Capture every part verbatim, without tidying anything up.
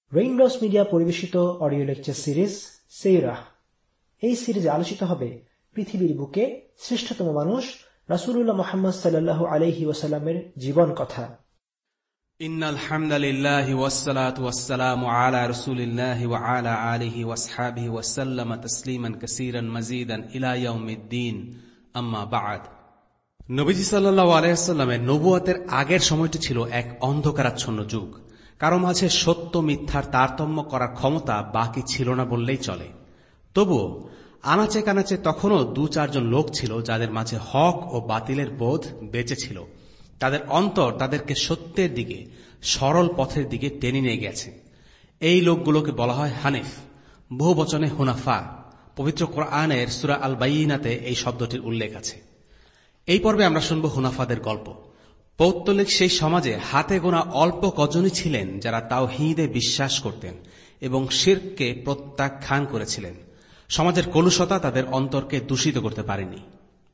Raindrops Media পরিবেশিত audio lecture series সিরাহ। এই সিরিজে আলোচিত হবে পৃথিবীর বুকে শ্রেষ্ঠতম মানুষ রাসূলুল্লাহ মুহাম্মদ সাল্লাল্লাহু আলাইহি ওয়াসাল্লামের জীবন কথা। ইন্নাল হামদালিল্লাহি ওয়াসসালাতু ওয়াসসালামু আলা রাসূলিল্লাহি ওয়া আলা আলিহি ওয়াসহাবিহি ওয়াসাল্লামা তাসলিমান কাসীরান মাজিদান ইলা ইয়াউমিদ্দিন, আম্মা বা'দ। নবীজি সাল্লাল্লাহু আলাইহি ওয়াসাল্লামের নবুয়তের আগের সময়টি ছিল এক অন্ধকারাচ্ছন্ন যুগ। কারো মাঝে সত্য মিথ্যার তারতম্য করার ক্ষমতা বাকি ছিল না বললেই চলে। তবুও আনাচে কানাচে তখনও দু চারজন লোক ছিল যাদের মাঝে হক ও বাতিলের বোধ বেঁচে ছিল। তাদের অন্তর তাদেরকে সত্যের দিকে, সরল পথের দিকে টেনে নিয়ে গেছে। এই লোকগুলোকে বলা হয় হানিফ, বহু বচনে হুনাফা। পবিত্র কোরআনের সূরা আল বাইয়িনাতে এই শব্দটির উল্লেখ আছে। এই পর্বে আমরা শুনব হুনাফাদের গল্প। পৌত্তলিক সেই সমাজে হাতে গোনা অল্প কজনই ছিলেন যারা তাওহীদে বিশ্বাস করতেন এবং শিরককে প্রত্যাখ্যান করেছিলেন। সমাজের কলুষতা তাদের অন্তরকে দূষিত করতে পারেনি।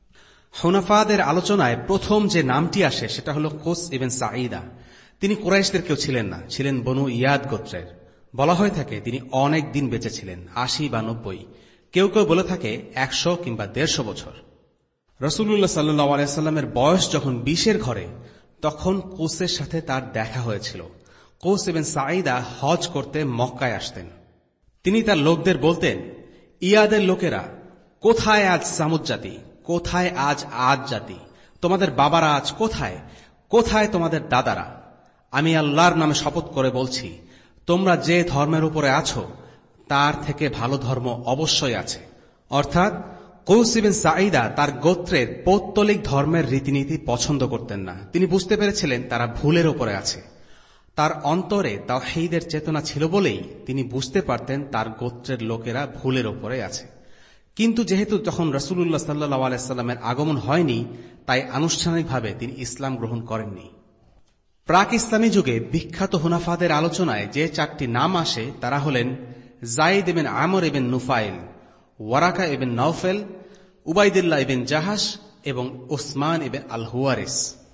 হুনাফাদের আলোচনায় প্রথম যে নামটি আসে সেটা হল কোস ইবনে সাঈদা। তিনি কুরাইশদের কেউ ছিলেন না, ছিলেন বনু ইয়াদ গোত্রের। বলা হয়ে থাকে তিনি অনেক দিন বেঁচে ছিলেন, আশি বা নব্বই, কেউ কেউ বলে থাকে একশো কিংবা দেড়শো বছর। রাসূলুল্লাহ সাল্লাল্লাহু আলাইহি ওয়াসাল্লামের বয়স যখন বিশের ঘরে, তখন কোসের সাথে তার দেখা হয়েছিল। কোস ইবনে সাঈদা হজ করতে মক্কায় আসতেন। তিনি তার লোকদের বলতেন, ইয়াদের লোকেরা, কোথায় আজ সামুদ জাতি, কোথায় আজ আদ জাতি, তোমাদের বাবারা আজ কোথায়, কোথায় তোমাদের দাদারা? আমি আল্লাহর নামে শপথ করে বলছি, তোমরা যে ধর্মের উপরে আছো তার থেকে ভালো ধর্ম অবশ্যই আছে। অর্থাৎ কৌস ইবনে সাঈদা তার গোত্রের পৌত্তলিক ধর্মের রীতিনীতি পছন্দ করতেন না। তিনি বুঝতে পেরেছিলেন তারা ভুলের উপরে আছে। তার অন্তরে তাওহীদের চেতনা ছিল বলেই তিনি বুঝতে পারতেন তার গোত্রের লোকেরা ভুলের উপরে আছে। কিন্তু যেহেতু তখন রাসূলুল্লাহ সাল্লাল্লাহু আলাইহি ওয়াসাল্লামের আগমন হয়নি, তাই আনুষ্ঠানিকভাবে তিনি ইসলাম গ্রহণ করেননি। প্রাক ইসলামী যুগে বিখ্যাত হুনাফাদের আলোচনায় যে চারটি নাম আসে তারা হলেন Zaid ibn Amr ibn Nufail, Waraqa ibn Naufal, Ubaidullah ibn Jahsh এবং উসমান ইবনে আল হুয়ারিস।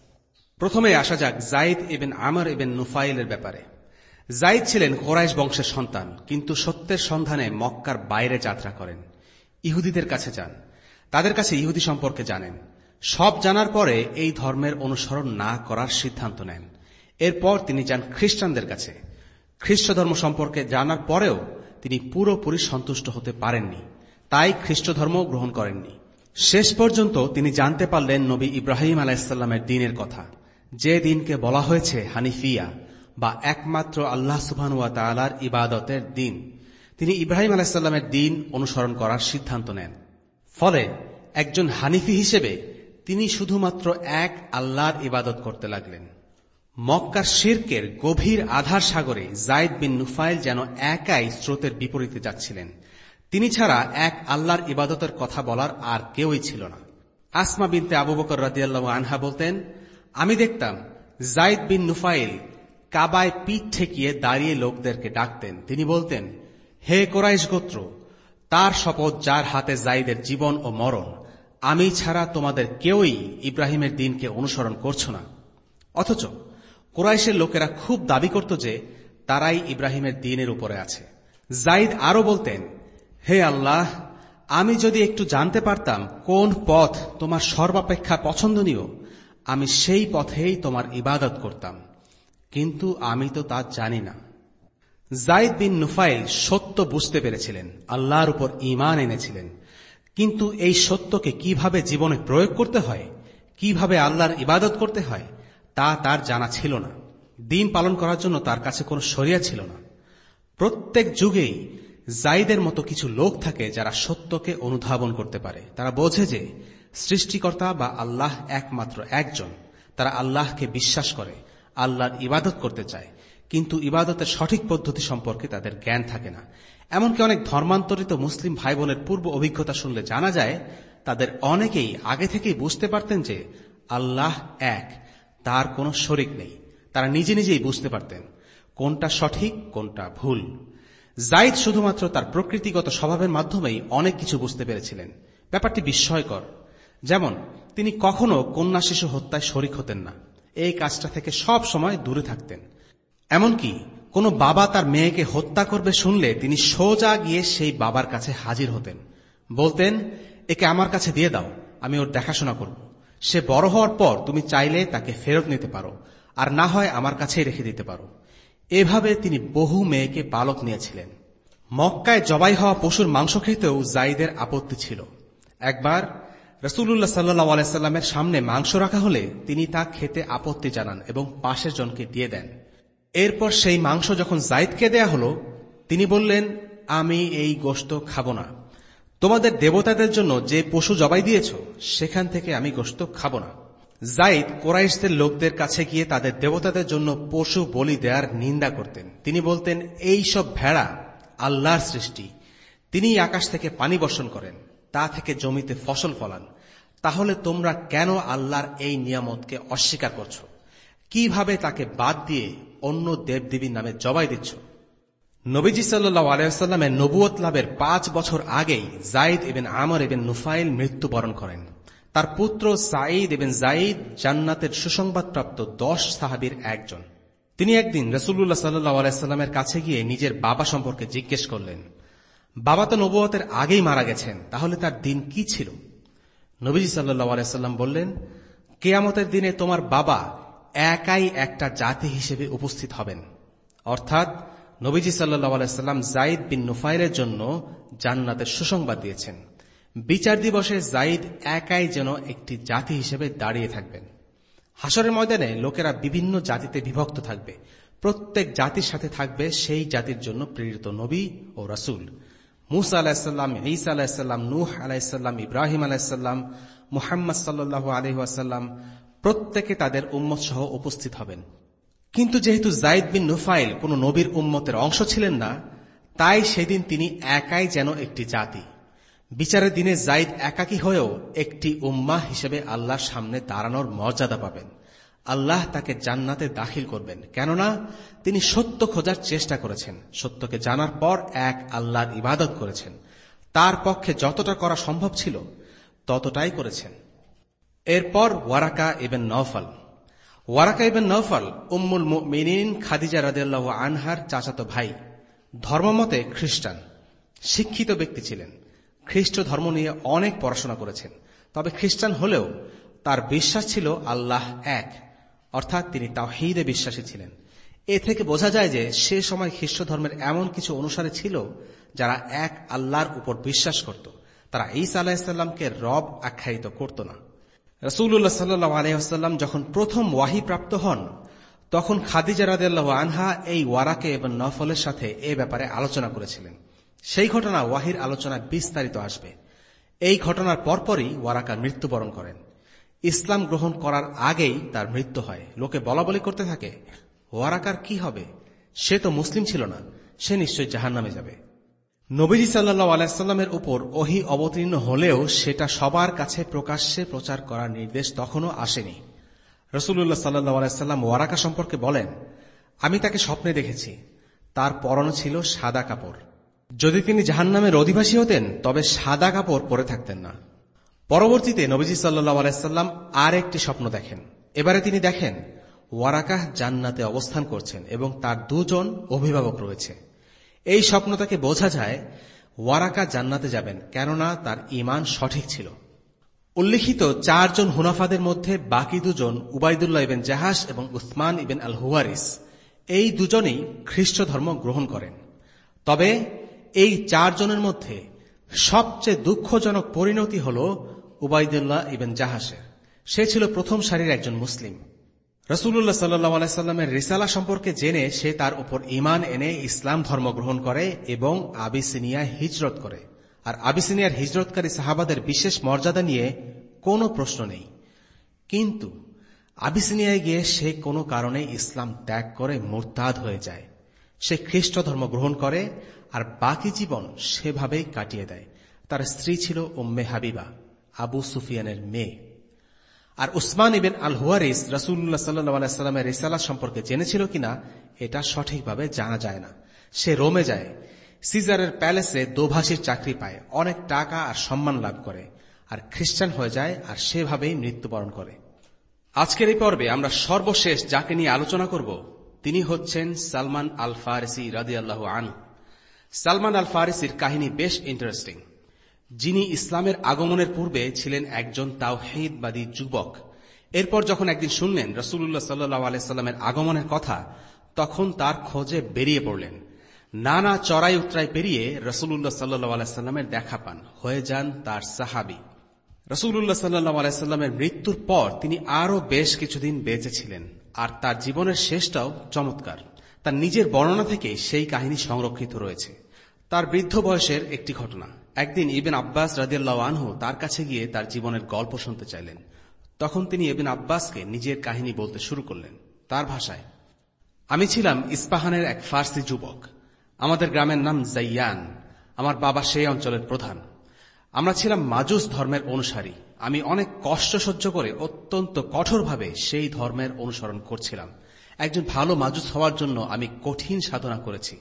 প্রথমে আসা যাক যায়েদ ইবনে আমর ইবনে নুফাইলের ব্যাপারে। যায়েদ ছিলেন কুরাইশ বংশের সন্তান, কিন্তু সত্যের সন্ধানে মক্কার বাইরে যাত্রা করেন। ইহুদিদের কাছে যান, তাদের কাছে ইহুদি সম্পর্কে জানেন। সব জানার পরে এই ধর্মের অনুসরণ না করার সিদ্ধান্ত নেন। এরপর তিনি যান খ্রিস্টানদের কাছে। খ্রিস্ট ধর্ম সম্পর্কে জানার পরেও তিনি পুরোপুরি সন্তুষ্ট হতে পারেননি, তাই খ্রিস্ট ধর্ম গ্রহণ করেননি। শেষ পর্যন্ত তিনি জানতে পারলেন নবী ইব্রাহিম আলাইহিস সালামের দ্বীনের কথা, যে দিনকে বলা হয়েছে হানিফিয়া বা একমাত্র আল্লাহ সুবহানাহু ওয়া তাআলার ইবাদতের দিন। তিনি ইব্রাহিম আলাইহিস সালামের দ্বীন অনুসরণ করার সিদ্ধান্ত নেন। ফলে একজন হানিফি হিসেবে তিনি শুধুমাত্র এক আল্লাহর ইবাদত করতে লাগলেন। মক্কার শিরকের গভীর আধার সাগরে যায়েদ বিন নুফাইল যেন একাই স্রোতের বিপরীতে যাচ্ছিলেন। তিনি ছাড়া এক আল্লাহর ইবাদতের কথা বলার আর কেউই ছিল না। আসমা বিনতে আবু বকর রাদিয়াল্লাহু আনহা বলতেন, আমি দেখতাম যায়েদ বিন নুফাইল কাবায় পিঠ ঠেকিয়ে দাঁড়িয়ে লোকদেরকে ডাকতেন। তিনি বলতেন, হে কুরাইশ গোত্র, তার শপথ যার হাতে যায়েদের জীবন ও মরণ, আমি ছাড়া তোমাদের কেউই ইব্রাহিমের দ্বীনকে অনুসরণ করছো না। অথচ কুরাইশের লোকেরা খুব দাবি করত যে তারাই ইব্রাহিমের দ্বীনের উপরে আছে। যায়েদ আরো বলতেন, হে আল্লাহ, আমি যদি একটু জানতে পারতাম কোন পথ তোমার সর্বাপেক্ষা পছন্দনীয়, আমি সেই পথেই তোমার ইবাদত করতাম, কিন্তু আমি তো তা জানি না। যায়েদ বিন নুফাইল সত্য বুঝতে পেরেছিলেন, আল্লাহর উপর ঈমান এনেছিলেন, কিন্তু এই সত্যকে কিভাবে জীবনে প্রয়োগ করতে হয়, কিভাবে আল্লাহর ইবাদত করতে হয়, তা তার জানা ছিল না। দ্বীন পালন করার জন্য তার কাছে কোনো শরিয়া ছিল না। প্রত্যেক যুগেই যায়েদের মতো কিছু লোক থাকে যারা সত্যকে অনুধাবন করতে পারে। তারা বোঝে যে সৃষ্টিকর্তা বা আল্লাহ একমাত্র একজন। তারা আল্লাহকে বিশ্বাস করে, আল্লাহর ইবাদত করতে চায়, কিন্তু ইবাদতের সঠিক পদ্ধতি সম্পর্কে তাদের জ্ঞান থাকে না। এমনকি অনেক ধর্মান্তরিত মুসলিম ভাই বোনের পূর্ব অভিজ্ঞতা শুনলে জানা যায় তাদের অনেকেই আগে থেকেই বুঝতে পারতেন যে আল্লাহ এক, তার কোনো শরিক নেই। তারা নিজে নিজেই বুঝতে পারতেন কোনটা সঠিক কোনটা ভুল। যায়েদ শুধুমাত্র তার প্রকৃতিগত স্বভাবের মাধ্যমেই অনেক কিছু বুঝতে পেরেছিলেন। ব্যাপারটি বিস্ময়কর। যেমন তিনি কখনো কন্যা শিশু হত্যায় শরিক হতেন না, এই কাজটা থেকে সব সময় দূরে থাকতেন। এমনকি কোনো বাবা তার মেয়েকে হত্যা করবে শুনলে তিনি সোজা গিয়ে সেই বাবার কাছে হাজির হতেন, বলতেন, একে আমার কাছে দিয়ে দাও, আমি ওর দেখাশোনা করব। সে বড় হওয়ার পর তুমি চাইলে তাকে ফেরত নিতে পারো, আর না হয় আমার কাছেই রেখে দিতে পারো। এভাবে তিনি বহু মেয়েকে পালক নিয়েছিলেন। মক্কায় জবাই হওয়া পশুর মাংস খেতেও জাইদের আপত্তি ছিল। একবার রাসূলুল্লাহ সাল্লাল্লাহু আলাইহি সাল্লামের সামনে মাংস রাখা হলে তিনি তা খেতে আপত্তি জানান এবং পাশের জনকে দিয়ে দেন। এরপর সেই মাংস যখন জাইদকে দেয়া হল, তিনি বললেন, আমি এই গোশত খাব না। তোমাদের দেবতাদের জন্য যে পশু জবাই দিয়েছ সেখান থেকে আমি গোশত খাব না। জাইদ কুরাইশদের লোকদের কাছে গিয়ে তাদের দেবতাদের জন্য পশু বলি দেওয়ার নিন্দা করতেন। তিনি বলতেন, এই সব ভেড়া আল্লাহর সৃষ্টি, তিনি আকাশ থেকে পানি বর্ষণ করেন, তা থেকে জমিতে ফসল ফলান। তাহলে তোমরা কেন আল্লাহর এই নিয়ামতকে অস্বীকার করছ? কিভাবে তাকে বাদ দিয়ে অন্য দেবদেবীর নামে জবাই দিচ্ছ? নবীজি সাল্লাল্লাহু আলাইহি ওয়াসাল্লামের নবুয়ত লাভের পাঁচ বছর আগেই Zayed ibn Amr ibn Nufail মৃত্যুবরণ করেন। তার পুত্র সাঈদ ইবনে যায়েদ জান্নাতের সুসংবাদপ্রাপ্ত দশ সাহাবীর একজন। তিনি একদিন রাসূলুল্লাহ সাল্লাল্লাহু আলাইহি ওয়াসাল্লামের কাছে গিয়ে নিজের বাবা সম্পর্কে জিজ্ঞেস করলেন। বাবা তো নবুয়তের আগেই মারা গেছেন, তাহলে তার দিন কি ছিল? নবীজি সাল্লাল্লাহু আলাইহি ওয়াসাল্লাম বললেন, কিয়ামতের দিনে তোমার বাবা একাই একটা জাতি হিসেবে উপস্থিত হবেন। অর্থাৎ নবীজি সাল্লাল্লাহু আলাইহি ওয়াসাল্লাম যায়েদ বিন নুফাইলের জন্য জান্নাতের সুসংবাদ দিয়েছেন। বিচার দিবসে যায়েদ একাই যেন একটি জাতি হিসেবে দাঁড়িয়ে থাকবেন। হাসরের ময়দানে লোকেরা বিভিন্ন জাতিতে বিভক্ত থাকবে। প্রত্যেক জাতির সাথে থাকবে সেই জাতির জন্য প্রেরিত নবী ও রাসূল। মুসা আলাইহিস সালাম, ঈসা আলাইহিস সালাম, নূহ আলাইহিস সালাম, ইব্রাহিম আলাইহিস সালাম, মুহাম্মদ সাল্লাল্লাহু আলাইহি ওয়াসাল্লাম প্রত্যেকে তাদের উম্মত সহ উপস্থিত হবেন। কিন্তু যেহেতু যায়েদ বিন নুফাইল কোন নবীর উম্মতের অংশ ছিলেন না, তাই সেদিন তিনি একাই যেন একটি জাতি। বিচারের দিনে যায়েদ একাকী হয়েও একটি উম্মাহ হিসেবে আল্লাহর সামনে দাঁড়ানোর মর্যাদা পাবেন। আল্লাহ তাকে জান্নাতে দাখিল করবেন, কেননা তিনি সত্য খোঁজার চেষ্টা করেছেন, সত্যকে জানার পর এক আল্লাহর ইবাদত করেছেন। তার পক্ষে যতটা করা সম্ভব ছিল ততটাই করেছেন। এরপর Waraqa ibn Naufal. Waraqa ibn Naufal উম্মুল মুমিনিন খাদিজা রাদিয়াল্লাহু আনহার চাচাতো ভাই। ধর্মমতে খ্রিস্টান, শিক্ষিত ব্যক্তি ছিলেন। খ্রিস্ট ধর্ম নিয়ে অনেক পড়াশোনা করেছেন। তবে খ্রিস্টান হলেও তার বিশ্বাস ছিল আল্লাহ এক, অর্থাৎ তিনি তাওহীদে বিশ্বাসী ছিলেন। এ থেকে বোঝা যায় যে সে সময় খ্রিস্ট ধর্মের এমন কিছু অনুসারী ছিল যারা এক আল্লাহর উপর বিশ্বাস করত। তারা ঈসা আলাইহিস সালামকে রব আখ্যায়িত করত না। রাসূলুল্লাহ সাল্লাল্লাহু আলাইহি ওয়াসাল্লাম যখন প্রথম ওয়াহী প্রাপ্ত হন, তখন খাদিজা রাদিয়াল্লাহু আনহা এই ওয়ারাকা ইবনে নওফলের সাথে এ ব্যাপারে আলোচনা করেছিলেন। সেই ঘটনা ওয়াহির আলোচনায় বিস্তারিত আসবে। এই ঘটনার পরপরই ওয়ারাকা মৃত্যুবরণ করেন। ইসলাম গ্রহণ করার আগেই তার মৃত্যু হয়। লোকে বলাবলি করতে থাকে, ওয়ারাকার কি হবে? সে তো মুসলিম ছিল না, সে নিশ্চয়ই জাহান্নামে যাবে। নবীজি সাল্লাল্লাহু আলাইহি সাল্লামের উপর ওহী অবতীর্ণ হলেও সেটা সবার কাছে প্রকাশ্যে প্রচার করার নির্দেশ তখনও আসেনি। রাসূলুল্লাহ সাল্লাল্লাহু আলাইহি সাল্লাম ওয়ারাকা সম্পর্কে বলেন, আমি তাকে স্বপ্নে দেখেছি। তার পরনে ছিল সাদা কাপড়। যদি তিনি জাহান্নামের অধিবাসী হতেন তবে সাদা কাপড় পরে থাকতেন না। পরবর্তীতে নবীজি সাল্লাল্লাহু আলাইহি সাল্লাম আর একটি স্বপ্ন দেখেন। এবারে তিনি দেখেন ওয়ারাকা জান্নাতে অবস্থান করছেন এবং তার দুজন অভিভাবক রয়েছে। এই স্বপ্ন থেকে বোঝা যায় ওয়ারাকা জান্নাতে যাবেন, কেননা তার ঈমান সঠিক ছিল। উল্লিখিত চারজন হুনাফাদের মধ্যে বাকি দুজন উবাইদুল্লাহ ইবনে জাহাশ এবং উসমান ইবনে আল হুয়ারিস, এই দুজনেই খ্রিস্ট ধর্ম গ্রহণ করেন। তবে এই চারজনের মধ্যে সবচেয়ে দুঃখজনক পরিণতি হল উবাইদুল্লাহ ইবনে জাহাশের। সে ছিল প্রথম সারির একজন মুসলিম। রাসূলুল্লাহ সাল্লাল্লাহু আলাইহি সাল্লামের রিসালা সম্পর্কে জেনে সে তার উপর ঈমান এনে ইসলাম ধর্ম গ্রহণ করে এবং আবিসিনিয়ায় হিজরত করে। আর আবিসিনিয়ার হিজরতকারী সাহাবাদের বিশেষ মর্যাদা নিয়ে কোনো প্রশ্ন নেই। কিন্তু আবিসিনিয়ায় গিয়ে সে কোনো কারণে ইসলাম ত্যাগ করে মুরতাদ হয়ে যায়। সে খ্রিস্ট ধর্ম গ্রহণ করে আর বাকি জীবন সেভাবেই কাটিয়ে দেয়। তার স্ত্রী ছিল উম্মে হাবিবা, আবু সুফিয়ানের মেয়ে। আর উসমান ইবনে আল হুয়ারিস রাসূলুল্লাহ সাল্লাল্লাহু আলাইহি সাল্লামের রিসালা সম্পর্কে জেনেছিল কিনা এটা সঠিকভাবে জানা যায় না। সে রোমে যায়, সিজারের প্যালেসে দোভাষীর চাকরি পায়, অনেক টাকা আর সম্মান লাভ করে, আর খ্রিস্টান হয়ে যায় আর সেভাবেই মৃত্যুবরণ করে। আজকের এই পর্বে আমরা সর্বশেষ যাকে নিয়ে আলোচনা করব তিনি হচ্ছেন সালমান আল ফারিসি রাদিয়াল্লাহু আনহু। সালমান আল ফারিসির কাহিনী বেশ ইন্টারেস্টিং। যিনি ইসলামের আগমনের পূর্বে ছিলেন একজন তাওহীদবাদী যুবক। এরপর যখন একদিন শুনলেন রাসূলুল্লাহ সাল্লাল্লাহু আলাইহি সাল্লামের আগমনের কথা, তখন তার খোঁজে বেরিয়ে পড়লেন। নানা চড়াই উতরাই পেরিয়ে রাসূলুল্লাহ সাল্লাল্লাহু আলাইহি সাল্লামের দেখা পান, হয়ে যান তার সাহাবী। রাসূলুল্লাহ সাল্লাল্লাহু আলাইহি সাল্লামের মৃত্যুর পর তিনি আরও বেশ কিছুদিন বেঁচে ছিলেন, আর তার জীবনের শেষটাও চমৎকার। তার নিজের বর্ণনা থেকে সেই কাহিনী সংরক্ষিত রয়েছে। তার বৃদ্ধ বয়সের একটি ঘটনা। একদিন ইবনে আব্বাস রাদিয়াল্লাহু আনহু তার কাছে গিয়ে তার জীবনের গল্প শুনতে চাইলেন। তখন তিনি ইবনে আব্বাসকে নিজের কাহিনী বলতে শুরু করলেন তার ভাষায়। আমি ছিলাম ইস্পাহানের এক ফার্সি যুবক। আমাদের গ্রামের নাম জাইয়ান। আমার বাবা সেই অঞ্চলের প্রধান। আমরা ছিলাম মাজুস ধর্মের অনুসারী। আমি অনেক কষ্ট সহ্য করে অত্যন্ত কঠোরভাবে সেই ধর্মের অনুসরণ করছিলাম। একজন ভালো মাজুস হওয়ার জন্য আমি কঠিন সাধনা করেছি।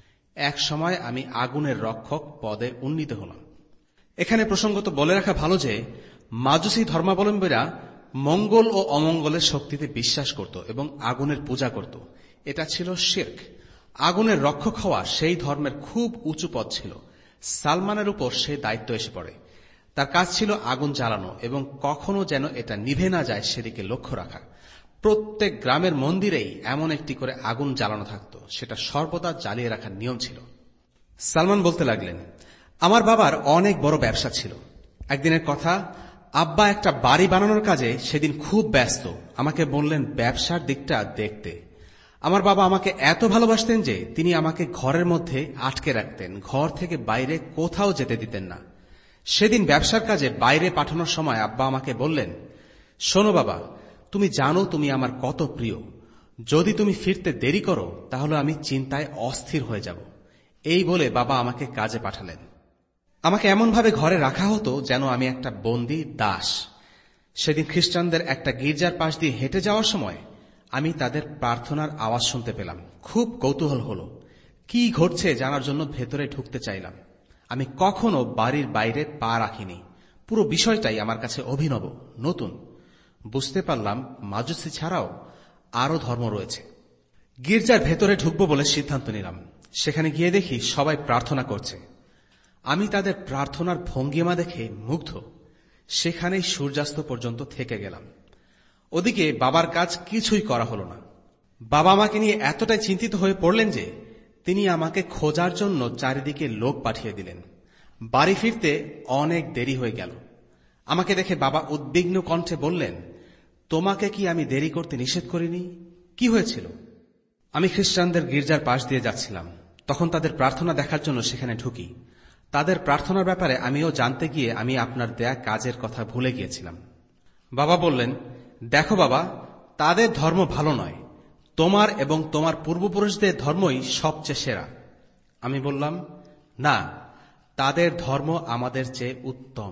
এক সময় আমি আগুনের রক্ষক পদে উন্নীত হলাম। এখানে প্রসঙ্গত বলে রাখা ভালো যে মাজুসী ধর্মাবলম্বীরা মঙ্গল ও অমঙ্গলের শক্তিতে বিশ্বাস করত এবং আগুনের পূজা করত। এটা ছিল শিরক। আগুনের রক্ষক হওয়া সেই ধর্মের খুব উঁচু পদ ছিল। সালমানের উপর সে দায়িত্ব এসে পড়ে। তার কাজ ছিল আগুন জ্বালানো এবং কখনো যেন এটা নিভে না যায় সেদিকে লক্ষ্য রাখা। প্রত্যেক গ্রামের মন্দিরেই এমন একটি করে আগুন জ্বালানো থাকত, সেটা সর্বদা জ্বালিয়ে রাখার নিয়ম ছিল। সালমান বলতে লাগলেন, আমার বাবার অনেক বড় ব্যবসা ছিল। একদিনের কথা, আব্বা একটা বাড়ি বানানোর কাজে সেদিন খুব ব্যস্ত। আমাকে বললেন ব্যবসার দিকটা দেখতে। আমার বাবা আমাকে এত ভালোবাসতেন যে তিনি আমাকে ঘরের মধ্যে আটকে রাখতেন, ঘর থেকে বাইরে কোথাও যেতে দিতেন না। সেদিন ব্যবসার কাজে বাইরে পাঠানোর সময় আব্বা আমাকে বললেন, শোনো বাবা, তুমি জানো তুমি আমার কত প্রিয়। যদি তুমি ফিরতে দেরি করো তাহলে আমি চিন্তায় অস্থির হয়ে যাব। এই বলে বাবা আমাকে কাজে পাঠালেন। আমাকে এমনভাবে ঘরে রাখা হতো যেন আমি একটা বন্দী দাস। সেদিন খ্রিস্টানদের একটা গির্জার পাশ দিয়ে হেঁটে যাওয়ার সময় আমি তাদের প্রার্থনার আওয়াজ শুনতে পেলাম। খুব কৌতূহল হলো, কি ঘটছে জানার জন্য ভেতরে ঢুকতে চাইলাম। আমি কখনো বাড়ির বাইরে পা রাখিনি। পুরো বিষয়টাই আমার কাছে অভিনব, নতুন। বুঝতে পারলাম মাজুসি ছাড়াও আরো ধর্ম রয়েছে। গির্জার ভেতরে ঢুকবো বলে সিদ্ধান্ত নিলাম। সেখানে গিয়ে দেখি সবাই প্রার্থনা করছে। আমি তাদের প্রার্থনার ভঙ্গিমা দেখে মুগ্ধ। সেখানেই সূর্যাস্ত পর্যন্ত থেকে গেলাম। ওদিকে বাবার কাজ কিছুই করা হলো না। বাবা আমাকে নিয়ে এতটাই চিন্তিত হয়ে পড়লেন যে তিনি আমাকে খোঁজার জন্য চারিদিকে লোক পাঠিয়ে দিলেন। বাড়ি ফিরতে অনেক দেরি হয়ে গেল। আমাকে দেখে বাবা উদ্বিগ্ন কণ্ঠে বললেন, তোমাকে কি আমি দেরি করতে নিষেধ করিনি? কি হয়েছিল? আমি খ্রিস্টানদের গির্জার পাশ দিয়ে যাচ্ছিলাম। তখন তাদের প্রার্থনা দেখার জন্য সেখানে ঢুকি। তাদের প্রার্থনার ব্যাপারে আমিও জানতে গিয়ে আমি আপনার দেয়া কাজের কথা ভুলে গিয়েছিলাম। বাবা বললেন, দেখো বাবা, তাদের ধর্ম ভালো নয়। তোমার এবং তোমার পূর্বপুরুষদের ধর্মই সবচেয়ে সেরা। আমি বললাম, না, তাদের ধর্ম আমাদের চেয়ে উত্তম।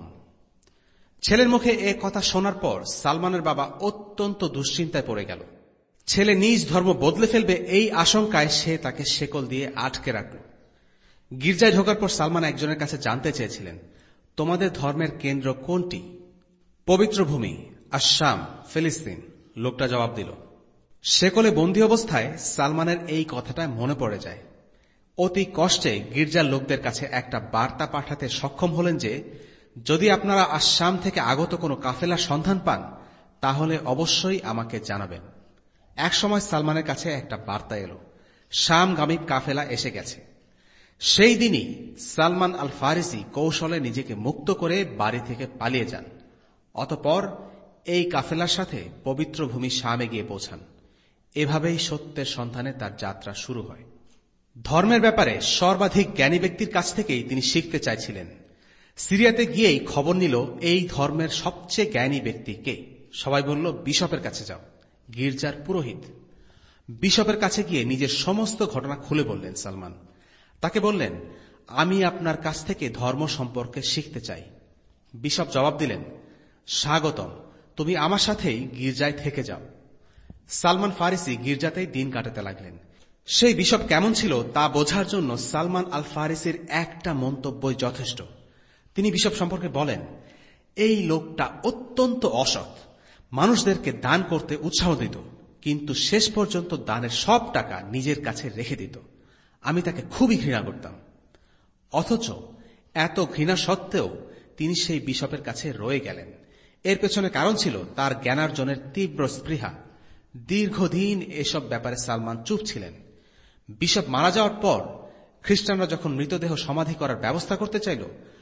ছেলের মুখে এ কথা শোনার পর সালমানের বাবা অত্যন্ত দুশ্চিন্তায় পড়ে গেল। ছেলে নিজ ধর্ম বদলে ফেলবে এই আশঙ্কায় সে তাকে শেকল দিয়ে আটকে রাখল। গির্জায় ঢোকার পর সালমান একজনের কাছে জানতে চেয়েছিলেন, তোমাদের ধর্মের কেন্দ্র কোনটি? পবিত্র ভূমি, আশাম, ফিলিস্তিন। লোকটা জবাব দিল। শেকলে বন্দী অবস্থায় সালমানের এই কথাটা মনে পড়ে যায়। অতি কষ্টে গির্জার লোকদের কাছে একটা বার্তা পাঠাতে সক্ষম হলেন যে যদি আপনারা আশাম থেকে আগত কোনো কাফেলার সন্ধান পান তাহলে অবশ্যই আমাকে জানাবেন। এক সময় সালমানের কাছে একটা বার্তা এলো, শামগামী কাফেলা এসে গেছে। সেই দিনই সালমান আল ফারিসি কৌশলে নিজেকে মুক্ত করে বাড়ি থেকে পালিয়ে যান। অতঃপর এই কাফেলার সাথে পবিত্র ভূমি শামে গিয়ে পৌঁছান। এভাবেই সত্যের সন্ধানে তার যাত্রা শুরু হয়। ধর্মের ব্যাপারে সর্বাধিক জ্ঞানী ব্যক্তির কাছ থেকেই তিনি শিখতে চাইছিলেন। সিরিয়াতে গিয়েই খবর নিল এই ধর্মের সবচেয়ে জ্ঞানী ব্যক্তি কে। সবাই বলল, বিশপের কাছে যাও। গির্জার পুরোহিত বিশপের কাছে গিয়ে নিজের সমস্ত ঘটনা খুলে বললেন সালমান। তাকে বললেন, আমি আপনার কাছ থেকে ধর্ম সম্পর্কে শিখতে চাই। বিশপ জবাব দিলেন, স্বাগতম, তুমি আমার সাথেই গির্জায় থেকে যাও। সালমান ফারিসি গির্জাতেই দিন কাটাতে লাগলেন। সেই বিশপ কেমন ছিল তা বোঝার জন্য সালমান আল ফারিসির একটা মন্তব্যই যথেষ্ট। তিনি বিশপ সম্পর্কে বলেন, এই লোকটা অত্যন্ত অসৎ, মানুষদেরকে দান করতে উৎসাহ দিত, কিন্তু শেষ পর্যন্ত দানের সব টাকা নিজের কাছে রেখে দিত। আমি তাকে খুবই ঘৃণা করতাম। অথচ এত ঘৃণা সত্ত্বেও তিনি সেই বিশপের কাছে রয়ে গেলেন। এর পেছনে কারণ ছিল তার জ্ঞানার্জনের তীব্র স্পৃহা। দীর্ঘদিন এসব ব্যাপারে সালমান চুপ ছিলেন। বিশপ মারা যাওয়ার পর খ্রিস্টানরা যখন মৃতদেহ সমাধি করার ব্যবস্থা করতে চাইল,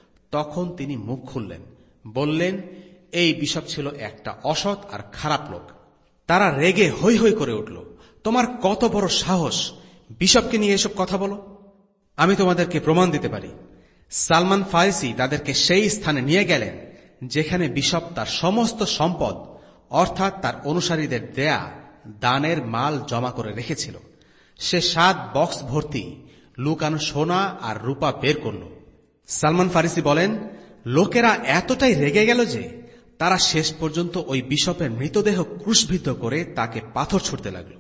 তখন তিনি মুখ খুললেন, বললেন এই বিশপ ছিল একটা অসৎ আর খারাপ লোক। তারা রেগে হৈ হৈ করে উঠল, তোমার কত বড় সাহস, বিশপকে নিয়ে এসব কথা বলো। আমি তোমাদেরকে প্রমাণ দিতে পারি। সালমান ফারিসি তাদেরকে সেই স্থানে নিয়ে গেলেন যেখানে বিশপ তার সমস্ত সম্পদ অর্থাৎ তার অনুসারীদের দেয়া দানের মাল জমা করে রেখেছিল। সে সাত বক্স ভর্তি লুকানো সোনা আর রূপা বের করল। সালমান ফারিসি বলেন, লোকেরা এতটাই রেগে গেল যে তারা শেষ পর্যন্ত ওই বিশপের মৃতদেহ ক্রুশবিদ্ধ করে তাকে পাথর ছুঁড়তে লাগল।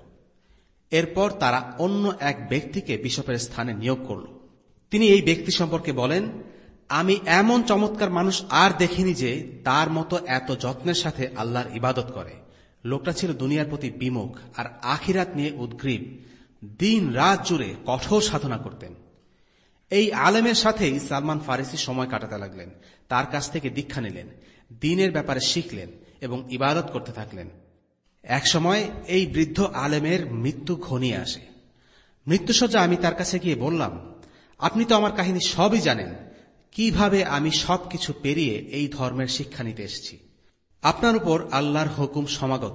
এরপর তারা অন্য এক ব্যক্তিকে বিশপের স্থানে নিয়োগ করল। তিনি এই ব্যক্তি সম্পর্কে বলেন, আমি এমন চমৎকার মানুষ আর দেখিনি যে তার মতো এত যত্নের সাথে আল্লাহর ইবাদত করে। লোকটা ছিল দুনিয়ার প্রতি বিমুখ আর আখিরাত নিয়ে উদ্গ্রীব। দিন রাত জুড়ে কঠোর সাধনা করতেন। এই আলেমের সাথেই সালমান ফারিসি সময় কাটাতে লাগলেন। তার কাছ থেকে দীক্ষা নিলেন, দিনের ব্যাপারে শিখলেন এবং ইবাদত করতে থাকলেন। একসময় এই বৃদ্ধ আলেমের মৃত্যু ঘনিয়ে আসে। মৃত্যুসজ্জা আমি তার কাছে গিয়ে বললাম, আপনি তো আমার কাহিনী সবই জানেন, কিভাবে আমি সবকিছু পেরিয়ে এই ধর্মের শিক্ষা নিতে এসেছি। আপনার উপর আল্লাহর হুকুম সমাগত,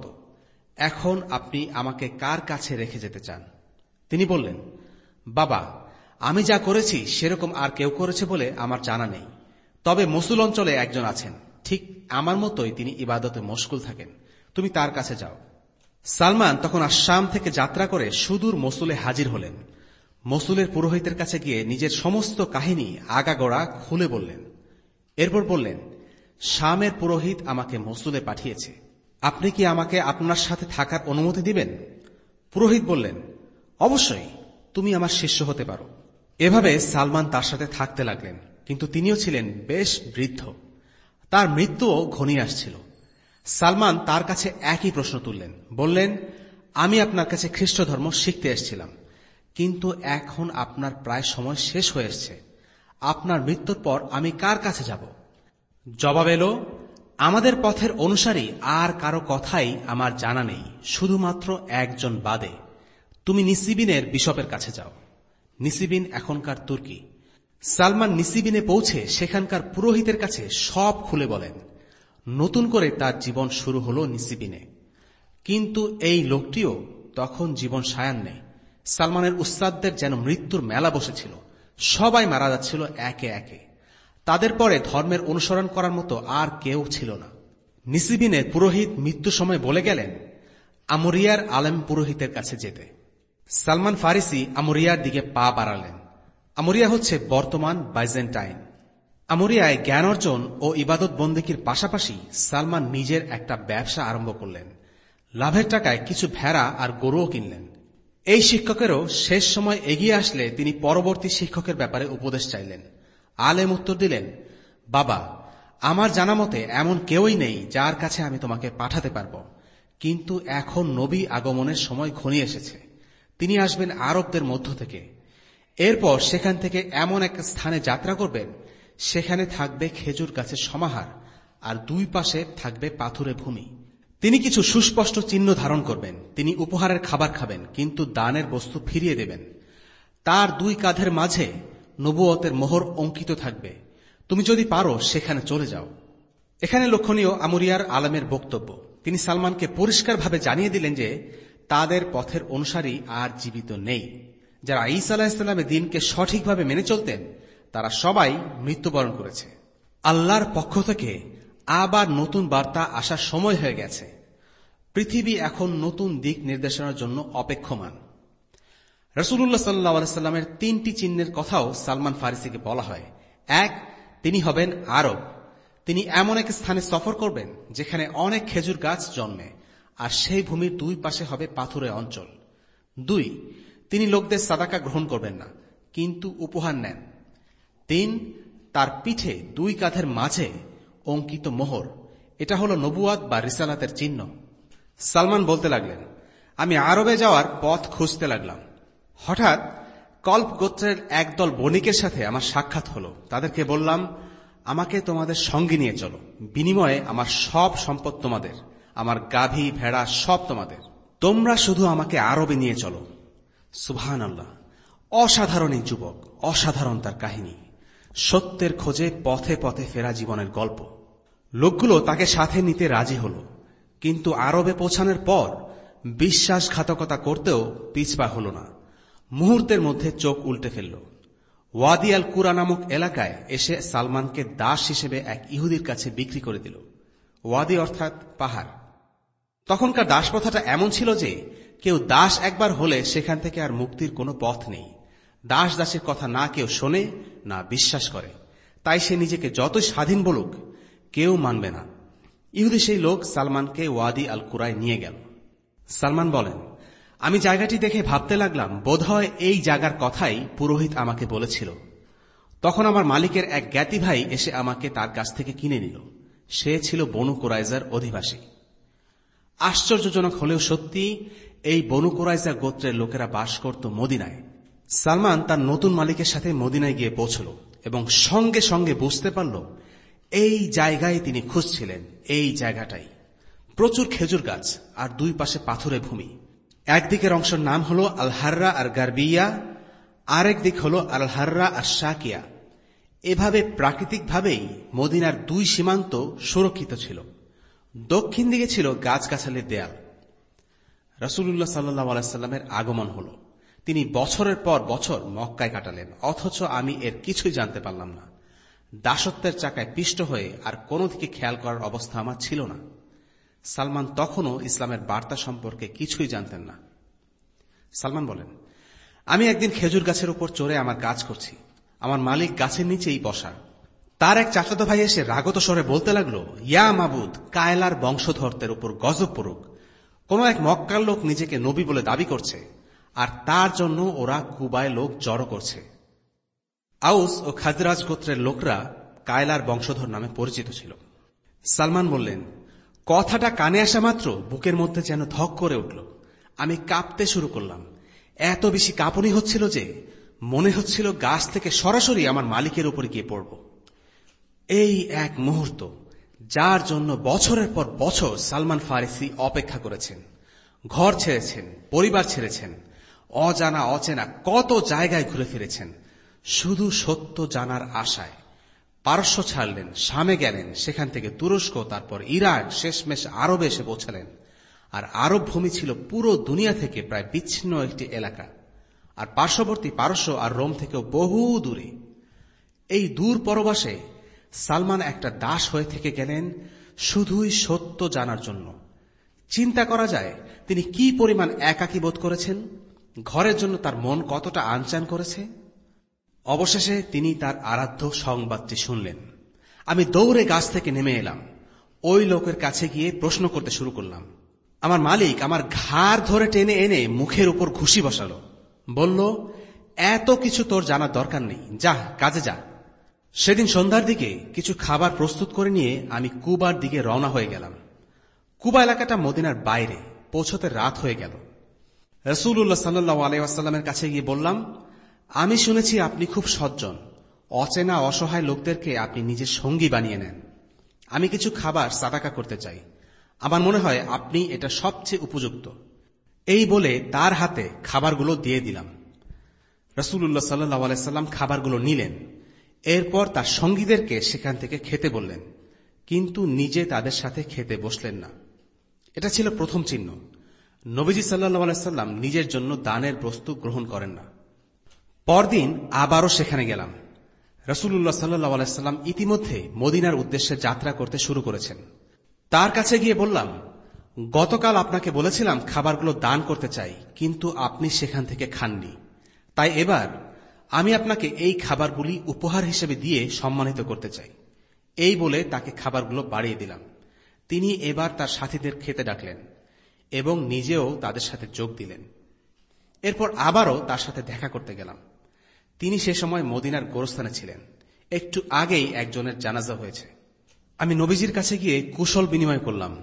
এখন আপনি আমাকে কার কাছে রেখে যেতে চান? তিনি বললেন, বাবা, আমি যা করেছি সেরকম আর কেউ করেছে বলে আমার জানা নেই, তবে মসুল অঞ্চলে একজন আছেন, ঠিক আমার মতোই তিনি ইবাদতে মশগুল থাকেন, তুমি তার কাছে যাও। সালমান তখন আসাম থেকে যাত্রা করে সুদূর মসুলে হাজির হলেন। মসুলের পুরোহিতের কাছে গিয়ে নিজের সমস্ত কাহিনী আগাগোড়া খুলে বললেন। এরপর বললেন, শামের পুরোহিত আমাকে মসুলে পাঠিয়েছে, আপনি কি আমাকে আপনার সাথে থাকার অনুমতি দিবেন? পুরোহিত বললেন, অবশ্যই, তুমি আমার শিষ্য হতে পারো। এভাবে সালমান তার সাথে থাকতে লাগলেন, কিন্তু তিনিও ছিলেন বেশ বৃদ্ধ। তার মৃত্যুও ঘনিয়ে আসছিল। সালমান তার কাছে একই প্রশ্ন তুললেন, বললেন, আমি আপনার কাছে খ্রিস্ট ধর্ম শিখতে এসেছিলাম, কিন্তু এখন আপনার প্রায় সময় শেষ হয়ে এসছে। আপনার মৃত্যুর পর আমি কার কাছে যাব? জবাব এলো, আমাদের পথের অনুসারী আর কারো কথাই আমার জানা নেই, শুধুমাত্র একজন বাদে। তুমি নিসিবিনের বিশপের কাছে যাও। নিসিবিন এখনকার তুর্কি। সালমান নিসিবিনে পৌঁছে সেখানকার পুরোহিতের কাছে সব খুলে বলেন। নতুন করে তার জীবন শুরু হল নিসিবিনে। কিন্তু এই লোকটিও তখন জীবন সায়ান্নে। সালমানের উস্তাদদের যেন মৃত্যুর মেলা বসেছিল। সবাই মারা যাচ্ছিল একে একে। তাদের পরে ধর্মের অনুসরণ করার মতো আর কেউ ছিল না। নিসিবিনের পুরোহিত মৃত্যু সময় বলে গেলেন আমরিয়ার আলেম পুরোহিতের কাছে যেতে। সালমান ফারিসি আমরিয়ার দিকে পা বাড়ালেন। আমরিয়া হচ্ছে বর্তমান বাইজেন্টাইন। আমরিয়ায় জ্ঞান অর্জন ও ইবাদত বন্দেগীর পাশাপাশি সালমান নিজের একটা ব্যবসা আরম্ভ করলেন। লাভের টাকায় কিছু ভেড়া আর গরুও কিনলেন। এই শিক্ষকেরও শেষ সময় এগিয়ে আসলে তিনি পরবর্তী শিক্ষকের ব্যাপারে উপদেশ চাইলেন। আলেম উত্তর দিলেন, বাবা, আমার জানা মতে এমন কেউই নেই যার কাছে আমি তোমাকে পাঠাতে পারব, কিন্তু এখন নবী আগমনের সময় ঘনিয়ে এসেছে। তিনি আসবেন আরবদের মধ্য থেকে। এরপর সেখান থেকে এমন এক স্থানে যাত্রা করবেন, সেখানে থাকবে খেজুর গাছের সমাহার আর দুই পাশে থাকবে পাথুরে ভূমি। তিনি কিছু সুস্পষ্ট চিহ্ন ধারণ করবেন। তিনি উপহারের খাবার খাবেন, কিন্তু দানের বস্তু ফিরিয়ে দেবেন। তার দুই কাঁধের মাঝে নবুয়তের মোহর অঙ্কিত থাকবে। তুমি যদি পারো সেখানে চলে যাও। এখানে লক্ষণীয় আমরিয়ার আলেমের বক্তব্য। তিনি সালমানকে পরিষ্কারভাবে জানিয়ে দিলেন যে তাদের পথের অনুসারী আর জীবিত নেই। যারা ঈসা আলাইহিস সালামের দিনকে সঠিকভাবে মেনে চলতেন তারা সবাই মৃত্যুবরণ করেছে। আল্লাহর পক্ষ থেকে আবার নতুন বার্তা আসার সময় হয়ে গেছে। পৃথিবী এখন নতুন দিক নির্দেশনার জন্য অপেক্ষমান। রাসূলুল্লাহ সাল্লাল্লাহু আলাইহি সাল্লামের তিনটি চিহ্নের কথাও সালমান ফারিসিকে বলা হয়। এক, তিনি হবেন আরব। তিনি এমন এক স্থানে সফর করবেন যেখানে অনেক খেজুর গাছ জন্মে, আর সেই ভূমির দুই পাশে হবে পাথুরে অঞ্চল। দুই, তিনি লোকদের সাদাকা গ্রহণ করবেন না, কিন্তু উপহার নেন। তিন, তার পিঠে দুই কাঁধের মাঝে অঙ্কিত মোহর। এটা হলো নবুয়াত বা রিসালাতের চিহ্ন। সালমান বলতে লাগলেন, আমি আরবে যাওয়ার পথ খুঁজতে লাগলাম। হঠাৎ কল্প গোত্রের একদল বণিকের সাথে আমার সাক্ষাৎ হলো। তাদেরকে বললাম, আমাকে তোমাদের সঙ্গে নিয়ে চলো, বিনিময়ে আমার সব সম্পদ তোমাদের, আমার গাভী ভেড়া সব তোমাদের, তোমরা শুধু আমাকে আরবে নিয়ে চলো। সুবহানাল্লাহ, অসাধারণ এই যুবক, অসাধারণ তার কাহিনী, সত্যের খোঁজে পথে পথে ফেরা জীবনের গল্প। লোকগুলো তাকে সাথে নিতে রাজি হল, কিন্তু আরবে পৌঁছানোর পর বিশ্বাসঘাতকতা করতেও পিছপা হল না। মুহূর্তের মধ্যে চোখ উল্টে ফেলল। ওয়াদি আল কুরা নামক এলাকায় এসে সালমানকে দাস হিসেবে এক ইহুদির কাছে বিক্রি করে দিল। ওয়াদি অর্থাৎ পাহাড়। তখনকার দাসপ্রথাটা এমন ছিল যে কেউ দাস একবার হলে সেখান থেকে আর মুক্তির কোনো পথ নেই। দাস দাসের কথা না কেউ শোনে না বিশ্বাস করে, তাই সে নিজেকে যতই স্বাধীন বলুক কেউ মানবে না। ইহুদি সেই লোক সালমানকে ওয়াদি আল কুরায় নিয়ে গেল। সালমান বলেন, আমি জায়গাটি দেখে ভাবতে লাগলাম, বোধহয় এই জায়গার কথাই পুরোহিত আমাকে বলেছিল। তখন আমার মালিকের এক জ্ঞাতি ভাই এসে আমাকে তার কাছ থেকে কিনে নিল। সে ছিল বনু কুরাইজার অধিবাসী। আশ্চর্যজনক হলেও সত্যি, এই বনু কুরাইজা গোত্রের লোকেরা বাস করত মদিনায়। সালমান তার নতুন মালিকের সাথে মদিনায় গিয়ে পৌঁছল এবং সঙ্গে সঙ্গে বুঝতে পারল এই জায়গায় তিনি খুঁজছিলেন। এই জায়গাটাই প্রচুর খেজুর গাছ আর দুই পাশে পাথুরে ভূমি। একদিকের অংশের নাম হল আল হাররা আর গারবিয়া, আরেক দিক হল আল হাররা আর শাকিয়া। এভাবে প্রাকৃতিকভাবেই মদিনার দুই সীমান্ত সুরক্ষিত ছিল। দক্ষিণ দিকে ছিল গাছগাছালির দেয়াল। রাসূলুল্লাহ সাল্লাল্লাহু আলাইহি সাল্লামের আগমন হল। তিনি বছরের পর বছর মক্কায় কাটালেন, অথচ আমি এর কিছুই জানতে পারলাম না। দাসত্বের চাকায় পিষ্ট হয়ে আর কোনো দিকে খেয়াল করার অবস্থা আমার ছিল না। সালমান তখনও ইসলামের বার্তা সম্পর্কে কিছুই জানতেন না। সালমান বলেন, আমি একদিন খেজুর গাছের উপর চড়ে আমার কাজ করছি। আমার মালিক গাছের নিচেই বসা। তার এক চাচাতো ভাই এসে রাগত স্বরে বলতে লাগলো, ইয়া মাবুদ, কায়লার বংশধরদের উপর গজব পড়ুক। কোন এক মক্কার লোক নিজেকে নবী বলে দাবি করছে, আর তার জন্য ওরা কুবায় লোক জড়ো করছে। আউস ও খাজরাজ গোত্রের লোকরা কায়লার বংশধর নামে পরিচিত ছিল। সালমান বললেন, কথাটা কানে আসা মাত্র বুকের মধ্যে যেন ধক করে উঠল। আমি কাঁপতে শুরু করলাম। এত বেশি কাঁপুনি হচ্ছিল যে মনে হচ্ছিল গাছ থেকে সরাসরি আমার মালিকের উপরে গিয়ে পড়ব। এই এক মুহূর্ত, যার জন্য বছরের পর বছর সালমান ফারিসি অপেক্ষা করেছেন। ঘর ছেড়েছেন, পরিবার ছেড়েছেন, অজানা অচেনা কত জায়গায় ঘুরে ফিরেছেন শুধু সত্য জানার আশায়। পারস্য ছাড়লেন, শামে গেলেন, সেখান থেকে তুরস্ক, তারপর ইরাক, শেষমেশ আরবে এসে পৌঁছালেন। আর আরব ভূমি ছিল পুরো দুনিয়া থেকে প্রায় বিচ্ছিন্ন একটি এলাকা, আর পার্শ্ববর্তী পারস্য আর রোম থেকেও বহু দূরে। এই দূর পরবাসে সালমান একটা দাস হয়ে থেকে গেলেন শুধুই সত্য জানার জন্য। চিন্তা করা যায় তিনি কি পরিমাণ একাকী বোধ করেছেন, ঘরের জন্য তার মন কতটা আনচান করেছে। অবশেষে তিনি তার আরাধ্য সংবাদটি শুনলেন। আমি দৌড়ে গাছ থেকে নেমে এলাম। ওই লোকের কাছে গিয়ে প্রশ্ন করতে শুরু করলাম। আমার মালিক আমার ঘাড় ধরে টেনে এনে মুখের উপর ঘুষি বসালো। বলল, এত কিছু তোর জানার দরকার নেই, যা কাজে যা। সেদিন সন্ধ্যার দিকে কিছু খাবার প্রস্তুত করে নিয়ে আমি কুবার দিকে রওনা হয়ে গেলাম। কুবা এলাকাটা মদিনার বাইরে, পৌঁছতে রাত হয়ে গেল। রাসূলুল্লাহ সাল্লাল্লাহু আলাইহি ওয়াসাল্লামের কাছে গিয়ে বললাম, আমি শুনেছি আপনি খুব সজ্জন। অচেনা অসহায় লোকদেরকে আপনি নিজের সঙ্গী বানিয়ে নেন। আমি কিছু খাবার সাদাকা করতে চাই। আমার মনে হয় আপনি এটা সবচেয়ে উপযুক্ত। এই বলে তার হাতে খাবারগুলো দিয়ে দিলাম। রাসূলুল্লাহ সাল্লাল্লাহু আলাইহি ওয়াসাল্লাম খাবারগুলো নিলেন। এরপর তার সঙ্গীদেরকে সেখান থেকে খেতে বললেন, কিন্তু নিজে তাদের সাথে খেতে বসলেন না। এটা ছিল প্রথম চিহ্ন। নবীজি সাল্লাল্লাহু আলাইহি ওয়াসাল্লাম নিজের জন্য দানের বস্তু গ্রহণ করেন না। পরদিন আবারও সেখানে গেলাম। রাসূলুল্লাহ সাল্লাল্লাহু আলাইহি ওয়াসাল্লাম ইতিমধ্যে মদিনার উদ্দেশ্যে যাত্রা করতে শুরু করেছেন। তার কাছে গিয়ে বললাম, গতকাল আপনাকে বলেছিলাম খাবারগুলো দান করতে চাই, কিন্তু আপনি সেখান থেকে খাননি। তাই এবার আমি আপনাকে এই খাবারগুলি উপহার হিসেবে দিয়ে সম্মানিত করতে চাই। এই বলে তাকে খাবারগুলো বাড়িয়ে দিলাম। তিনি এবার তার সাথীদের খেতে ডাকলেন এবং নিজেও তাদের সাথে যোগ দিলেন। এরপর আবারও তার সাথে দেখা করতে গেলাম। তিনি সে সময় মদিনার গোরস্থানে ছিলেন। একটু আগেই একজনের জানাজা হয়েছে। আমি নবীজির কাছে গিয়ে কুশল বিনিময় করলাম।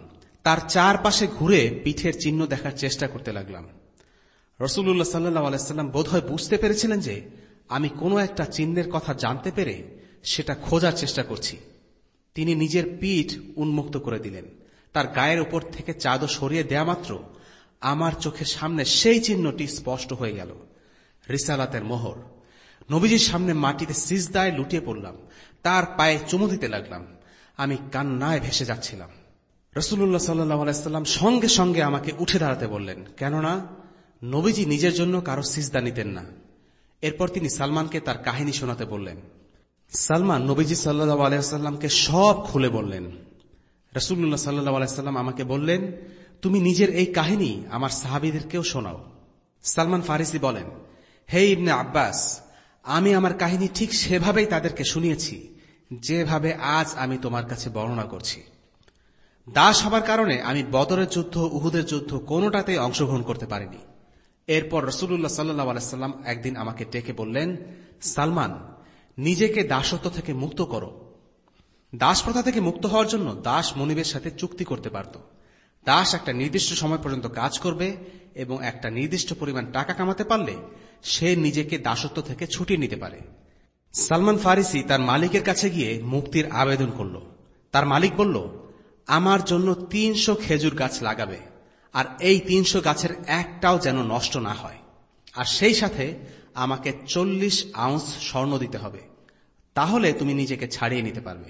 তার চারপাশে ঘুরে পিঠের চিহ্ন দেখার চেষ্টা করতে লাগলাম। রাসূলুল্লাহ সাল্লাল্লাহু আলাইহি ওয়াসাল্লাম বোধহয় বুঝতে পেরেছিলেন যে আমি কোনো একটা চিহ্নের কথা জানতে পেরে সেটা খোঁজার চেষ্টা করছি। তিনি নিজের পিঠ উন্মুক্ত করে দিলেন। তার গায়ের উপর থেকে চাদর সরিয়ে দেয়া মাত্র আমার চোখের সামনে সেই চিহ্নটি স্পষ্ট হয়ে গেল, রিসালাতের মোহর। নবীজির সামনে মাটিতে সিজদায় লুটিয়ে পড়লাম, তার পায়ে চুমু দিতে লাগলাম। আমি কান্নায় ভেসে যাচ্ছিলাম। রাসূলুল্লাহ সাল্লাল্লাহু আলাইহি ওয়াসাল্লাম সঙ্গে সঙ্গে আমাকে উঠে দাঁড়াতে বললেন, কেননা নবীজি নিজের জন্য কারো সিজদা নিতেন না। এরপর তিনি সালমানকে তার কাহিনী শোনাতে বললেন। সালমান নবীজি সাল্লাল্লাহু আলাইহি ওয়াসাল্লামকে সব খুলে বললেন। রাসূলুল্লাহ সাল্লাল্লাহু আলাইহি ওয়াসাল্লাম আমাকে বললেন, তুমি নিজের এই কাহিনী আমার সাহাবীদেরকেও শোনাও। সালমান ফারিসি বলেন, হে ইবনে আব্বাস, আমি আমার কাহিনী ঠিক সেভাবেই তাদেরকে শুনিয়েছি যেভাবে আজ আমি তোমার কাছে বর্ণনা করছি। দাস হবার কারণে আমি বদরের যুদ্ধ, উহুদের যুদ্ধ কোনোটাতেই অংশগ্রহণ করতে পারিনি। এরপর রাসূলুল্লাহ সাল্লাল্লাহু আলাইহি ওয়াসাল্লাম একদিন আমাকে ডেকে বললেন, সালমান, নিজেকে দাসত্ব থেকে মুক্ত করো। দাস প্রথা থেকে মুক্ত হওয়ার জন্য দাস মনিবের সাথে চুক্তি করতে পারত। দাস একটা নির্দিষ্ট সময় পর্যন্ত কাজ করবে এবং একটা নির্দিষ্ট পরিমাণ টাকা কামাতে পারলে সে নিজেকে দাসত্ব থেকে ছুটিয়ে নিতে পারে। সালমান ফারিসি তার মালিকের কাছে গিয়ে মুক্তির আবেদন করল। তার মালিক বলল, আমার জন্য তিনশো খেজুর গাছ লাগাবে, আর এই তিনশো গাছের একটাও যেন নষ্ট না হয়, আর সেই সাথে আমাকে চল্লিশ আউন্স স্বর্ণ দিতে হবে, তাহলে তুমি নিজেকে ছাড়িয়ে নিতে পারবে।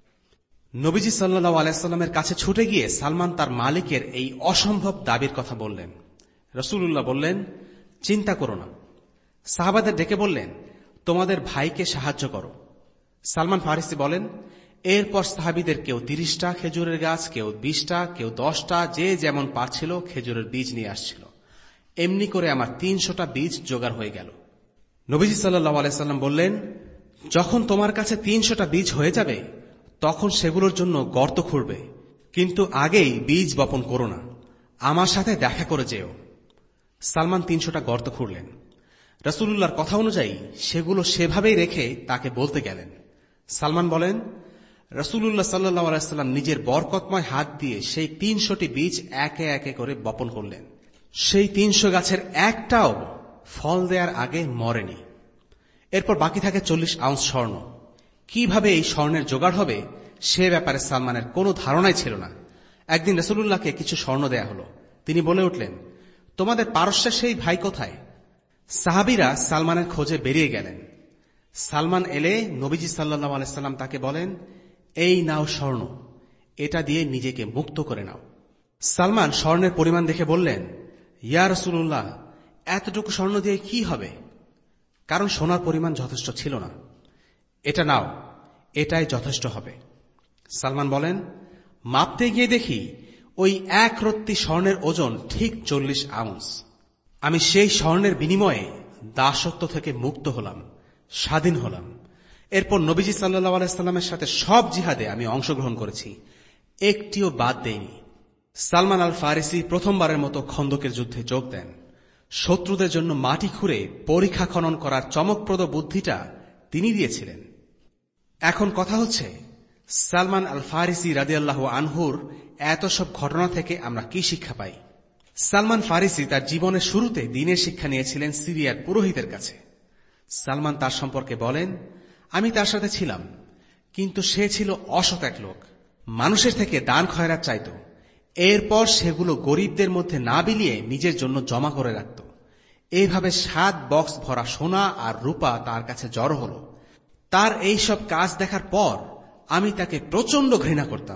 নবীজি সাল্লাল্লাহু আলাইহি ওয়াসাল্লামের কাছে ছুটে গিয়ে সালমান তার মালিকের এই অসম্ভব দাবির কথা বললেন। রাসূলুল্লাহ বললেন, চিন্তা করো না। সাহাবাদের ডেকে বললেন, তোমাদের ভাইকে সাহায্য করো। সালমান ফারিসি বলেন, এরপর সাহাবীদের কেউ তিরিশটা খেজুরের গাছ, কেউ বিশটা, কেউ দশটা, যে যেমন পারছিল খেজুরের বীজ নিয়ে আসছিল। এমনি করে আমার তিনশোটা বীজ জোগাড় হয়ে গেল। নবীজি সাল্লাল্লাহু আলাইহি ওয়াসাল্লাম বললেন, যখন তোমার কাছে তিনশোটা বীজ হয়ে যাবে তখন সেগুলোর জন্য গর্ত খুঁড়বে, কিন্তু আগেই বীজ বপন করো না, আমার সাথে দেখা করে যেও। সালমান তিনশোটা গর্ত খুঁড়লেন। রাসূলুল্লাহর কথা অনুযায়ী সেগুলো সেভাবেই রেখে তাকে বলতে গেলেন। সালমান বলেন, রাসূলুল্লাহ সাল্লাল্লাহু আলাইহি ওয়াসাল্লাম নিজের বরকতময় হাত দিয়ে সেই তিনশোটি বীজ একে একে করে বপন করলেন। সেই তিনশো গাছের একটাও ফল দেওয়ার আগে মরেনি। এরপর বাকি থাকে চল্লিশ আউন্স স্বর্ণ। কিভাবে এই স্বর্ণের জোগাড় হবে সে ব্যাপারে সালমানের কোনো ধারণাই ছিল না। একদিন রাসূলুল্লাহকে কিছু স্বর্ণ দেয়া হলো। তিনি বলে উঠলেন, তোমাদের পারস্যের সেই ভাই কোথায়? সাহাবীরা সালমানের খোঁজে বেরিয়ে গেলেন। সালমান এলে নবীজি সাল্লাল্লাহু আলাইহি ওয়াসাল্লাম তাকে বলেন, এই নাও স্বর্ণ, এটা দিয়ে নিজেকে মুক্ত করে নাও। সালমান স্বর্ণের পরিমাণ দেখে বললেন, ইয়া রাসূলুল্লাহ, এতটুকু স্বর্ণ দিয়ে কি হবে? কারণ সোনার পরিমাণ যথেষ্ট ছিল না। এটা নাও, এটাই যথেষ্ট হবে। সালমান বলেন, মাপতে গিয়ে দেখি ওই এক রত্তি স্বর্ণের ওজন ঠিক চল্লিশ আউন্স। আমি সেই স্বর্ণের বিনিময়ে দাসত্ব থেকে মুক্ত হলাম, স্বাধীন হলাম। এরপর নবীজি সাল্লাল্লাহু আলাইহি ওয়াসাল্লামের সাথে সব জিহাদে আমি অংশগ্রহণ করেছি, একটিও বাদ দেইনি। সালমান আল ফারিসি প্রথমবারের মতো খন্দকের যুদ্ধে যোগ দেন। শত্রুদের জন্য মাটি খুঁড়ে পরিখা খনন করার চমকপ্রদ বুদ্ধিটা তিনি দিয়েছিলেন। এখন কথা হচ্ছে, সালমান আল ফারিসি রাদিয়াল্লাহু আনহুর এত সব ঘটনা থেকে আমরা কি শিক্ষা পাই? সালমান ফারিসি তার জীবনের শুরুতে দ্বীনের শিক্ষা নিয়েছিলেন সিরিয়ার পুরোহিতের কাছে। সালমান তার সম্পর্কে বলেন, আমি তার সাথে ছিলাম, কিন্তু সে ছিল অসৎ এক লোক, মানুষের থেকে দান খয়রাত চাইত। এরপর সেগুলো গরিবদের মধ্যে না বিলিয়ে নিজের জন্য জমা করে রাখত। এইভাবে সাত বক্স ভরা সোনা আর রূপা তার কাছে জড়ো হল। তার এই সব কাজ দেখার পর আমি তাকে প্রচন্ড ঘৃণা করতাম।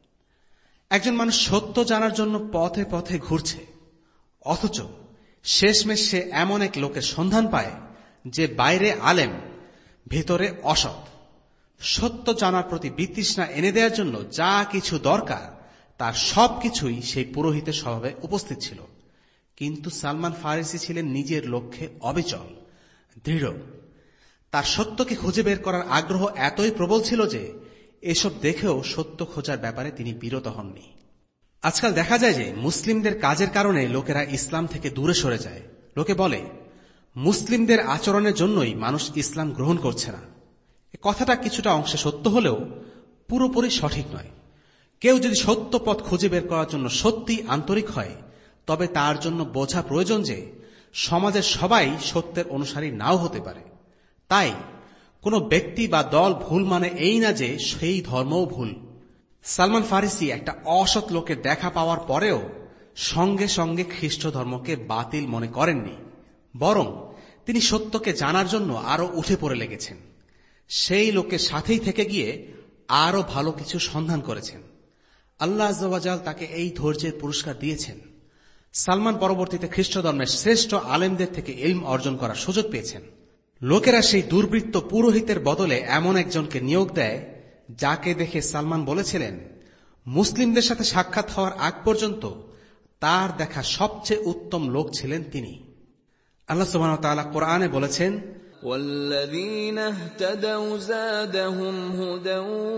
একজন মানুষ সত্য জানার জন্য পথে পথে ঘুরছে, অথচ শেষমেশ সে এমন এক লোকের সন্ধান পায় যে বাইরে আলেম, ভেতরে অসৎ। সত্য জানার প্রতি বিতৃষ্ণা এনে দেওয়ার জন্য যা কিছু দরকার তার সবকিছুই সেই পুরোহিতের স্বভাবে উপস্থিত ছিল। কিন্তু সালমান ফারিসি ছিলেন নিজের লক্ষ্যে অবিচল, দৃঢ়। তার সত্যকে খুঁজে বের করার আগ্রহ এতই প্রবল ছিল যে এসব দেখেও সত্য খোঁজার ব্যাপারে তিনি বিরত হননি। আজকাল দেখা যায় যে মুসলিমদের কাজের কারণে লোকেরা ইসলাম থেকে দূরে সরে যায়। লোকে বলে, মুসলিমদের আচরণের জন্যই মানুষ ইসলাম গ্রহণ করছে না। কথাটা কিছুটা অংশে সত্য হলেও পুরোপুরি সঠিক নয়। কেউ যদি সত্য পথ খুঁজে বের করার জন্য সত্যি আন্তরিক হয়, তবে তার জন্য বোঝা প্রয়োজন যে সমাজের সবাই সত্যের অনুসারী নাও হতে পারে। তাই কোনো ব্যক্তি বা দল ভুল মানে এই না যে সেই ধর্মও ভুল। সালমান ফারিসি একটা অসৎ লোকের দেখা পাওয়ার পরেও সঙ্গে সঙ্গে খ্রিস্ট ধর্মকে বাতিল মনে করেননি, বরং তিনি সত্যকে জানার জন্য আরো উঠে পড়ে লেগেছেন। সেই লোকের সাথেই থেকে গিয়ে আরো ভালো কিছু সন্ধান করেছেন। আল্লাহ আযজা ওয়া জাল তাকে এই ধৈর্যের পুরস্কার দিয়েছেন। সালমান পরবর্তীতে খ্রিস্ট ধর্মের শ্রেষ্ঠ আলেমদের থেকে ইলম অর্জন করার সুযোগ পেয়েছেন। লোকেরা সেই দুর্বৃত্ত পুরোহিতের বদলে এমন একজনকে নিয়োগ দেয় যাকে দেখে সালমান বলেছিলেন, মুসলিমদের সাথে সাক্ষাৎ হওয়ার আগ পর্যন্ত তার দেখা সবচেয়ে উত্তম লোক ছিলেন তিনি। আল্লাহ সুবহানাহু ওয়া তাআলা কোরআনে বলেছেন, والذين اهتدوا زادهم هدى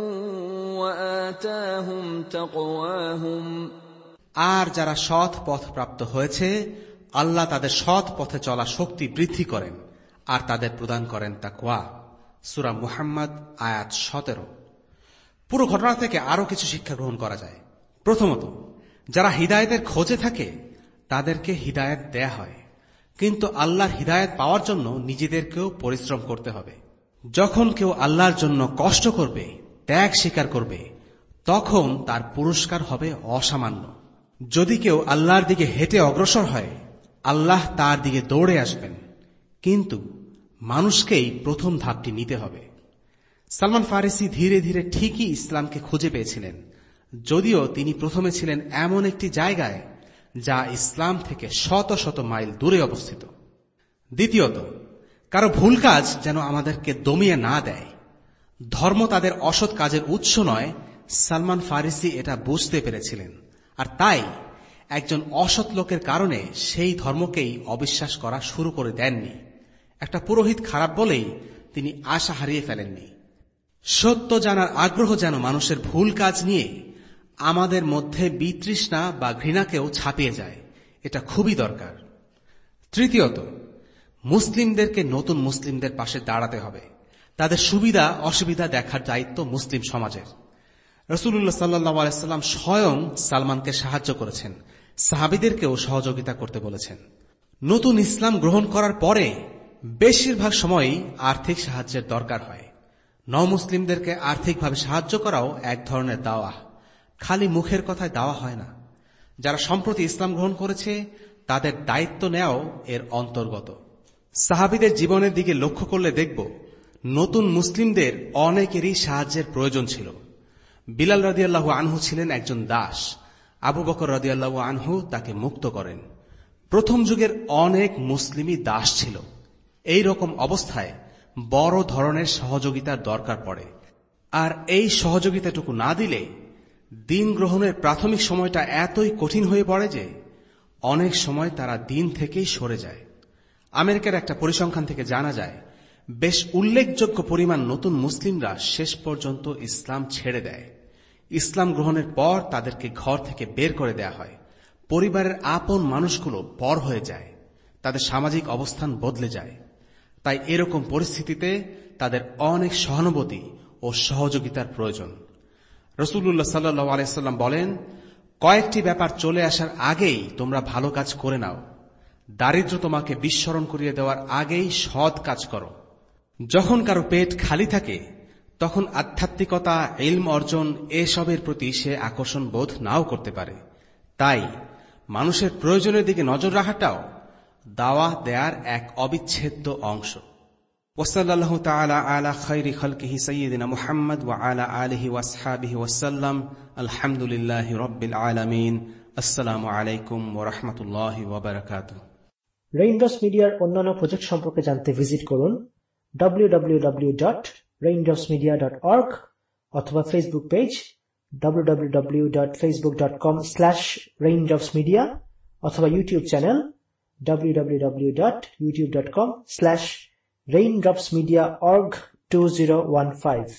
وآتاهم تقواهم। আর যারা সৎ পথ প্রাপ্ত হয়েছে, আল্লাহ তাদের সৎ পথে চলা শক্তি বৃদ্ধি করেন আর তাদের প্রদান করেন তাকওয়া। সূরা মুহাম্মদ আয়াত সতেরো। পুরো ঘটনা থেকে আরো কিছু শিক্ষা গ্রহণ করা যায়। প্রথমত, যারা হিদায়াতের খোঁজে থাকে তাদেরকে হিদায়াত দেয়া হয়, কিন্তু আল্লাহর হিদায়াত পাওয়ার জন্য নিজেদেরকেও পরিশ্রম করতে হবে। যখন কেউ আল্লাহর জন্য কষ্ট করবে, ত্যাগ স্বীকার করবে, তখন তার পুরস্কার হবে অসামান্য। যদি কেউ আল্লাহর দিকে হেঁটে অগ্রসর হয়, আল্লাহ তার দিকে দৌড়ে আসবেন, কিন্তু মানুষকেই প্রথম ধাপটি নিতে হবে। সালমান ফারিসি ধীরে ধীরে ঠিকই ইসলামকে খুঁজে পেয়েছিলেন, যদিও তিনি প্রথমে ছিলেন এমন একটি জায়গায় যা ইসলাম থেকে শত শত মাইল দূরে অবস্থিত। দ্বিতীয়ত, কারো ভুল কাজ যেন আমাদেরকে দমিয়ে না দেয়। ধর্ম তাদের অসৎ কাজের উৎস নয়, সালমান ফারিসি এটা বুঝতে পেরেছিলেন, আর তাই একজন অসৎ লোকের কারণে সেই ধর্মকেই অবিশ্বাস করা শুরু করে দেননি। একটা পুরোহিত খারাপ বলেই তিনি আশা হারিয়ে ফেলেননি। সত্য জানার আগ্রহ যেন মানুষের ভুল কাজ নিয়ে আমাদের মধ্যে বিতৃষ্ণা বা ঘৃণাকেও ছাপিয়ে যায়, এটা খুবই দরকার। তৃতীয়ত, মুসলিমদেরকে নতুন মুসলিমদের পাশে দাঁড়াতে হবে। তাদের সুবিধা অসুবিধা দেখার দায়িত্ব মুসলিম সমাজের। রাসূলুল্লাহ সাল্লাল্লাহু আলাইহি সাল্লাম স্বয়ং সালমানকে সাহায্য করেছেন, সাহাবীদেরকেও সহযোগিতা করতে বলেছেন। নতুন ইসলাম গ্রহণ করার পরে বেশিরভাগ সময়ই আর্থিক সাহায্যের দরকার হয়। নও-মুসলিমদেরকে আর্থিকভাবে সাহায্য করাও এক ধরনের দাওয়া, খালি মুখের কথায় দাওয়া হয় না। যারা সম্প্রতি ইসলাম গ্রহণ করেছে তাদের দায়িত্ব নেওয়াও এর অন্তর্গত। সাহাবীদের জীবনের দিকে লক্ষ্য করলে দেখব, নতুন মুসলিমদের অনেকেরই সাহায্যের প্রয়োজন ছিল। বিলাল রাদিয়াল্লাহু আনহু ছিলেন একজন দাস। আবু বকর রাদিয়াল্লাহু আনহু তাকে মুক্ত করেন। প্রথম যুগের অনেক মুসলিমই দাস ছিল। এই রকম অবস্থায় বড় ধরনের সহযোগিতার দরকার পড়ে, আর এই সহযোগিতাটুকু না দিলে দিন গ্রহণের প্রাথমিক সময়টা এতই কঠিন হয়ে পড়ে যে অনেক সময় তারা দিন থেকেই সরে যায়। আমেরিকার একটা পরিসংখ্যান থেকে জানা যায়, বেশ উল্লেখযোগ্য পরিমাণ নতুন মুসলিমরা শেষ পর্যন্ত ইসলাম ছেড়ে দেয়। ইসলাম গ্রহণের পর তাদেরকে ঘর থেকে বের করে দেয়া হয়। পরিবারের আপন মানুষগুলো পর হয়ে যায়, তাদের সামাজিক অবস্থান বদলে যায়। তাই এরকম পরিস্থিতিতে তাদের অনেক সহানুভূতি ও সহযোগিতার প্রয়োজন। রাসূলুল্লাহ সাল্লাল্লাহু আলাইহি ওয়াসাল্লাম বলেন, কয়েকটি ব্যাপার চলে আসার আগেই তোমরা ভালো কাজ করে নাও। দারিদ্র্য তোমাকে বিস্মরণ করিয়ে দেওয়ার আগেই সৎ কাজ করো। যখন কারো পেট খালি থাকে তখন আধ্যাত্মিকতা, ইলম অর্জন এসবের প্রতি সে আকর্ষণ বোধ নাও করতে পারে। তাই মানুষের প্রয়োজনের দিকে নজর রাখাটাও দাওয়া দেয়ার এক অবিচ্ছেদ্য অংশ। ওয়াসাল্লাল্লাহু তাআলা আলা খায়রি খালকিহি সাইয়্যিদিনা মুহাম্মদ ওয়া আলা আলিহি ওয়া আসহাবিহি ওয়াসাল্লাম। আলহামদুলিল্লাহি রাব্বিল আলামিন। আসসালামু আলাইকুম ওয়া রাহমাতুল্লাহি ওয়া বারাকাতুহু। রেইনড্রপস মিডিয়ার অন্যান্য প্রজেক্ট সম্পর্কে জানতে ভিজিট করুন W W W dot Raindrops Media dot org অথবা Facebook page W W W dot Facebook dot com slash Raindrops Media অথবা YouTube channel W W W dot YouTube dot com slash Raindrops Media org two zero one five.